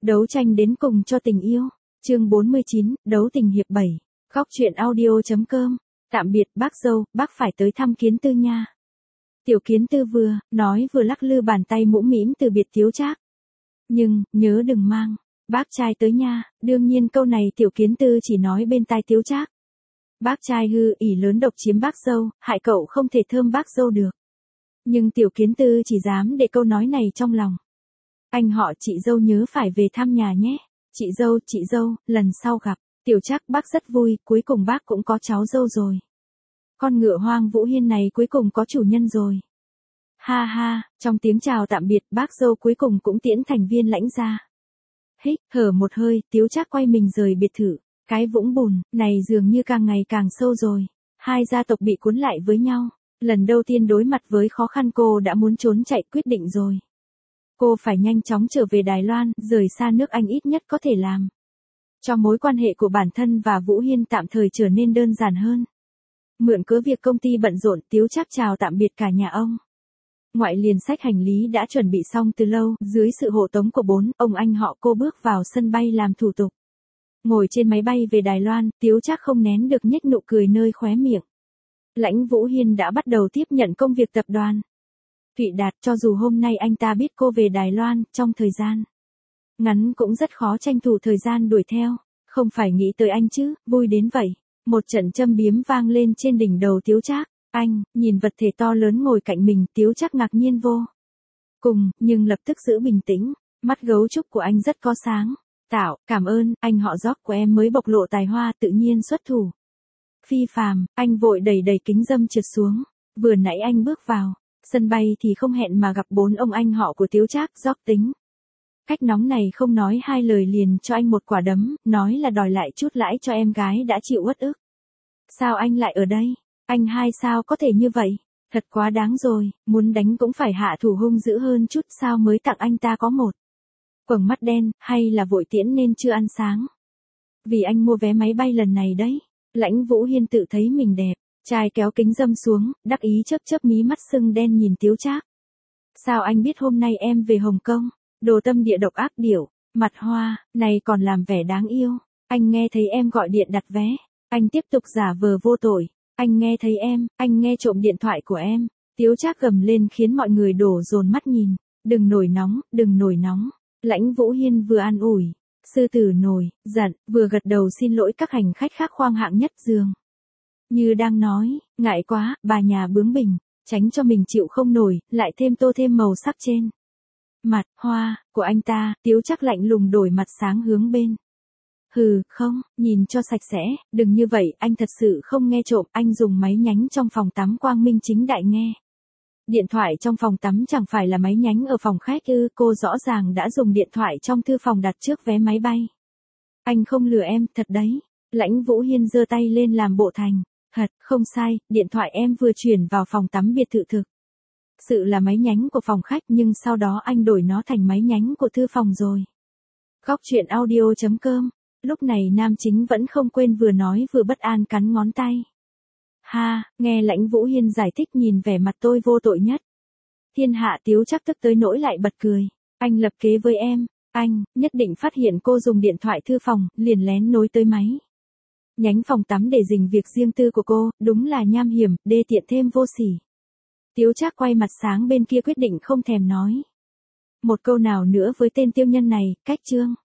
Đấu tranh đến cùng cho tình yêu. Chương 49, đấu tình hiệp 7. Góc truyện audio.com. Tạm biệt bác dâu, bác phải tới thăm Kiến Tư nha. Tiểu Kiến Tư vừa nói vừa lắc lư bàn tay mũm mĩm từ biệt Tiếu Trác. Nhưng, nhớ đừng mang bác trai tới nha. Đương nhiên câu này Tiểu Kiến Tư chỉ nói bên tai Tiếu Trác. Bác trai hư ỷ lớn độc chiếm bác dâu, hại cậu không thể thơm bác dâu được. Nhưng Tiểu Kiến Tư chỉ dám để câu nói này trong lòng. Anh họ chị dâu nhớ phải về thăm nhà nhé. Chị dâu, lần sau gặp. Tiểu Trác bác rất vui, cuối cùng bác cũng có cháu dâu rồi. Con ngựa hoang Vũ Hiên này cuối cùng có chủ nhân rồi. Ha ha, trong tiếng chào tạm biệt bác dâu cuối cùng cũng tiễn thành viên lãnh ra. Hít, thở một hơi, Tiếu Trác quay mình rời biệt thự. Cái vũng bùn này dường như càng ngày càng sâu rồi. Hai gia tộc bị cuốn lại với nhau. Lần đầu tiên đối mặt với khó khăn cô đã muốn trốn chạy quyết định rồi. Cô phải nhanh chóng trở về Đài Loan, rời xa nước Anh ít nhất có thể làm. Cho mối quan hệ của bản thân và Vũ Hiên tạm thời trở nên đơn giản hơn. Mượn cớ việc công ty bận rộn, Tiếu Trác chào tạm biệt cả nhà ông. Ngoại liền xách hành lý đã chuẩn bị xong từ lâu, dưới sự hộ tống của 4 ông anh họ cô bước vào sân bay làm thủ tục. Ngồi trên máy bay về Đài Loan, Tiếu Trác không nén được nhếch nụ cười nơi khóe miệng. Lãnh Vũ Hiên đã bắt đầu tiếp nhận công việc tập đoàn. Thụy Đạt cho dù hôm nay anh ta biết cô về Đài Loan, trong thời gian ngắn cũng rất khó tranh thủ thời gian đuổi theo. Không phải nghĩ tới anh chứ, vui đến vậy. Một trận châm biếm vang lên trên đỉnh đầu Tiếu Trác. Anh, nhìn vật thể to lớn ngồi cạnh mình, Tiếu Trác ngạc nhiên vô cùng, nhưng lập tức giữ bình tĩnh. Mắt gấu trúc của anh rất có sáng. Tạo, cảm ơn, anh họ Gióc của em mới bộc lộ tài hoa tự nhiên xuất thủ. Phi phàm, anh vội đẩy kính râm trượt xuống. Vừa nãy anh bước vào sân bay thì không hẹn mà gặp 4 ông anh họ của Tiếu Trác. Gióc tính cách nóng này không nói hai lời liền cho anh một quả đấm, nói là đòi lại chút lãi cho em gái đã chịu uất ức. Sao anh lại ở đây? Anh hai sao có thể như vậy? Thật quá đáng rồi, muốn đánh cũng phải hạ thủ hung dữ hơn chút sao mới tặng anh ta có một quầng mắt đen, hay là vội tiễn nên chưa ăn sáng? Vì anh mua vé máy bay lần này đấy. Lãnh Vũ Hiên tự thấy mình đẹp, trai kéo kính râm xuống, đắc ý chớp mí mắt sưng đen nhìn Tiếu Trác. Sao anh biết hôm nay em về Hồng Kông? Đồ tâm địa độc ác điểu, mặt hoa, này còn làm vẻ đáng yêu. Anh nghe thấy em gọi điện đặt vé. Anh tiếp tục giả vờ vô tội. Anh nghe thấy anh nghe trộm điện thoại của em. Tiếu Trác gầm lên khiến mọi người đổ dồn mắt nhìn. Đừng nổi nóng. Lãnh Vũ Hiên vừa an ủi. Sư tử nổi giận, vừa gật đầu xin lỗi các hành khách khác khoang hạng nhất giường. Như đang nói, ngại quá, bà nhà bướng bỉnh, tránh cho mình chịu không nổi, lại tô thêm màu sắc trên mặt hoa của anh ta. Tiếu Trác lạnh lùng đổi mặt sáng hướng bên. Hừ, không, nhìn cho sạch sẽ, đừng như vậy, anh thật sự không nghe trộm, anh dùng máy nhánh trong phòng tắm quang minh chính đại nghe. Điện thoại trong phòng tắm chẳng phải là máy nhánh ở phòng khách ư? Cô rõ ràng đã dùng điện thoại trong thư phòng đặt trước vé máy bay. Anh không lừa em, thật đấy. Lãnh Vũ Hiên giơ tay lên làm bộ thành thật, không sai, điện thoại em vừa chuyển vào phòng tắm biệt thự thực sự là máy nhánh của phòng khách, nhưng sau đó anh đổi nó thành máy nhánh của thư phòng rồi. Góc truyện audio.com. Lúc này nam chính vẫn không quên vừa nói vừa bất an cắn ngón tay. Ha, nghe Lãnh Vũ Hiên giải thích nhìn vẻ mặt tôi vô tội nhất thiên hạ. Tiếu Trác tức tới nỗi lại bật cười. Anh lập kế với em. Anh nhất định phát hiện cô dùng điện thoại thư phòng, liền lén nối tới máy nhánh phòng tắm để dình việc riêng tư của cô, đúng là nham hiểm, đê tiện thêm vô sỉ. Tiếu Trác quay mặt sang bên kia quyết định không thèm nói một câu nào nữa với tên tiêu nhân này. Cách chương